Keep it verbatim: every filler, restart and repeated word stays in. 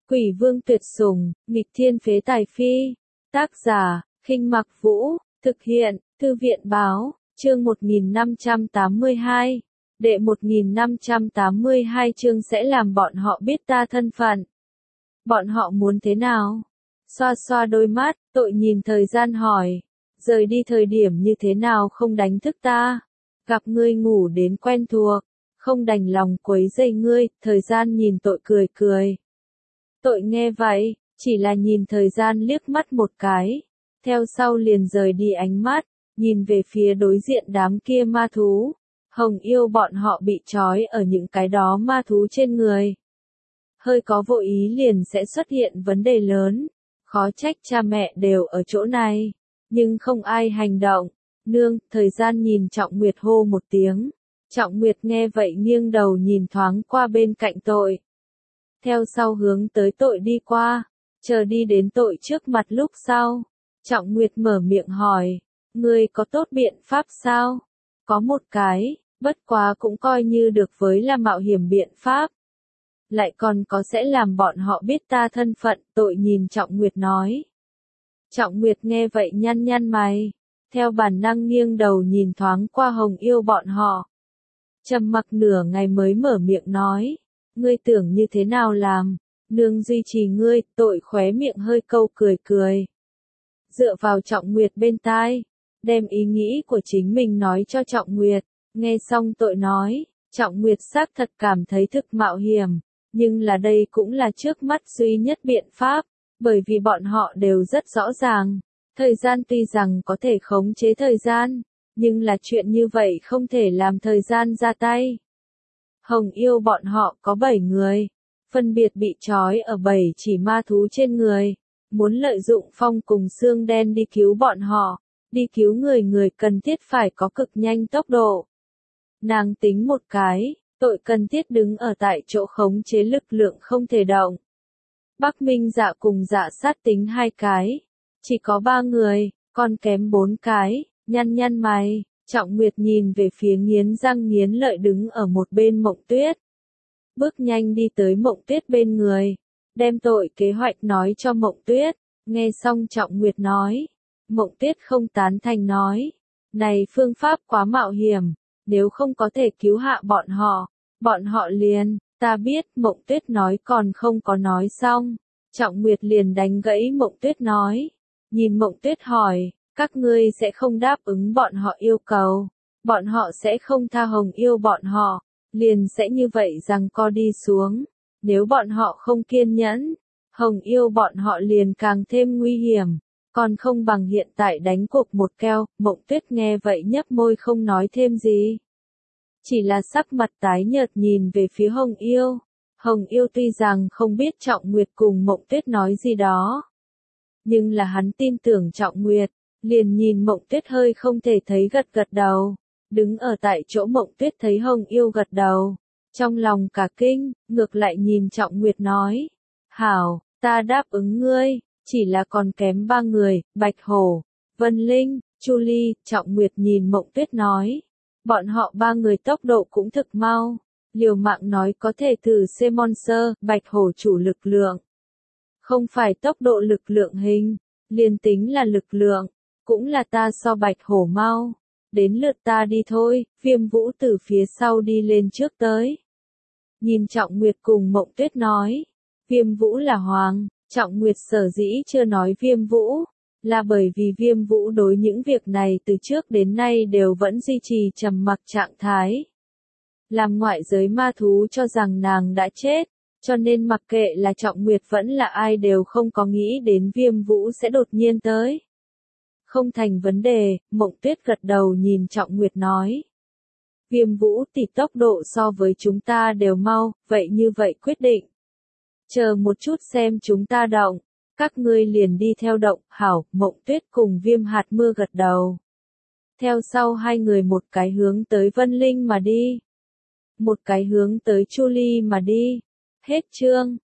Quỷ vương tuyệt sủng, nghịch thiên phế tài phi. Tác giả, Khinh Mặc Vũ, thực hiện, Thư viện báo, chương một nghìn năm trăm tám mươi hai. Đệ một nghìn năm trăm tám mươi hai chương sẽ làm bọn họ biết ta thân phận. Bọn họ muốn thế nào? Xoa xoa đôi mắt, tội nhìn thời gian hỏi. Rời đi thời điểm như thế nào không đánh thức ta? Gặp ngươi ngủ đến quen thuộc, không đành lòng quấy rầy ngươi, thời gian nhìn tội cười cười. Tội nghe vậy, chỉ là nhìn thời gian liếc mắt một cái, theo sau liền rời đi ánh mắt, nhìn về phía đối diện đám kia ma thú. Hồng yêu bọn họ bị trói ở những cái đó ma thú trên người. Hơi có vô ý liền sẽ xuất hiện vấn đề lớn, khó trách cha mẹ đều ở chỗ này, nhưng không ai hành động. Nương, thời gian nhìn Trọng Nguyệt hô một tiếng. Trọng Nguyệt nghe vậy nghiêng đầu nhìn thoáng qua bên cạnh tội. Theo sau hướng tới tội đi qua, chờ đi đến tội trước mặt lúc sau. Trọng Nguyệt mở miệng hỏi, ngươi có tốt biện pháp sao? Có một cái, bất quá cũng coi như được với là mạo hiểm biện pháp. Lại còn có sẽ làm bọn họ biết ta thân phận, tội nhìn Trọng Nguyệt nói. Trọng Nguyệt nghe vậy nhăn nhăn mày, theo bản năng nghiêng đầu nhìn thoáng qua Hồng yêu bọn họ. Trầm mặc nửa ngày mới mở miệng nói, ngươi tưởng như thế nào làm, nương duy trì ngươi, tội khóe miệng hơi câu cười cười. Dựa vào Trọng Nguyệt bên tai, đem ý nghĩ của chính mình nói cho Trọng Nguyệt, nghe xong tội nói, Trọng Nguyệt xác thật cảm thấy thực mạo hiểm, nhưng là đây cũng là trước mắt duy nhất biện pháp, bởi vì bọn họ đều rất rõ ràng, thời gian tuy rằng có thể khống chế thời gian, nhưng là chuyện như vậy không thể làm thời gian ra tay. Hồng yêu bọn họ có bảy người, phân biệt bị trói ở bảy chỉ ma thú trên người, muốn lợi dụng phong cùng xương đen đi cứu bọn họ, đi cứu người người cần thiết phải có cực nhanh tốc độ. Nàng tính một cái, tội cần thiết đứng ở tại chỗ khống chế lực lượng không thể động. Bắc Minh Dạ cùng Dạ Sát tính hai cái, chỉ có ba người, còn kém bốn cái, nhăn nhăn mày. Trọng Nguyệt nhìn về phía nghiến răng nghiến lợi đứng ở một bên Mộng Tuyết. Bước nhanh đi tới Mộng Tuyết bên người, đem tội kế hoạch nói cho Mộng Tuyết, nghe xong Trọng Nguyệt nói. Mộng Tuyết không tán thành nói, này phương pháp quá mạo hiểm, nếu không có thể cứu hạ bọn họ, bọn họ liền, ta biết. Mộng Tuyết nói còn không có nói xong, Trọng Nguyệt liền đánh gãy Mộng Tuyết nói, nhìn Mộng Tuyết hỏi, các ngươi sẽ không đáp ứng bọn họ yêu cầu, bọn họ sẽ không tha Hồng yêu bọn họ, liền sẽ như vậy rằng co đi xuống, nếu bọn họ không kiên nhẫn, Hồng yêu bọn họ liền càng thêm nguy hiểm, còn không bằng hiện tại đánh cuộc một keo. Mộng Tuyết nghe vậy nhấp môi không nói thêm gì, chỉ là sắc mặt tái nhợt nhìn về phía Hồng yêu. Hồng yêu tuy rằng không biết Trọng Nguyệt cùng Mộng Tuyết nói gì đó, nhưng là hắn tin tưởng Trọng Nguyệt, liền nhìn Mộng Tuyết hơi không thể thấy gật gật đầu. Đứng ở tại chỗ Mộng Tuyết thấy Hồng yêu gật đầu, trong lòng cả kinh, ngược lại nhìn Trọng Nguyệt nói, hảo, ta đáp ứng ngươi, chỉ là còn kém ba người, Bạch Hổ, Vân Linh, Chu Ly. Trọng Nguyệt nhìn Mộng Tuyết nói, bọn họ ba người tốc độ cũng thực mau, liều mạng nói có thể thử C Monster. Bạch Hổ chủ lực lượng, không phải tốc độ lực lượng hình, liền tính là lực lượng, cũng là ta so Bạch Hổ mau. Đến lượt ta đi thôi. Viêm Vũ từ phía sau đi lên trước tới. Nhìn Trọng Nguyệt cùng Mộng Tuyết nói, Viêm Vũ là hoàng. Trọng Nguyệt sở dĩ chưa nói Viêm Vũ, là bởi vì Viêm Vũ đối những việc này từ trước đến nay đều vẫn duy trì trầm mặc trạng thái. Làm ngoại giới ma thú cho rằng nàng đã chết, cho nên mặc kệ là Trọng Nguyệt vẫn là ai đều không có nghĩ đến Viêm Vũ sẽ đột nhiên tới. Không thành vấn đề. Mộng Tuyết gật đầu nhìn Trọng Nguyệt nói. Viêm Vũ tỷ tốc độ so với chúng ta đều mau, vậy như vậy quyết định. Chờ một chút xem chúng ta động, các ngươi liền đi theo động. Hảo. Mộng Tuyết cùng Viêm Hạt Mưa gật đầu. Theo sau hai người một cái hướng tới Vân Linh mà đi, một cái hướng tới Chu Ly mà đi. Hết chương.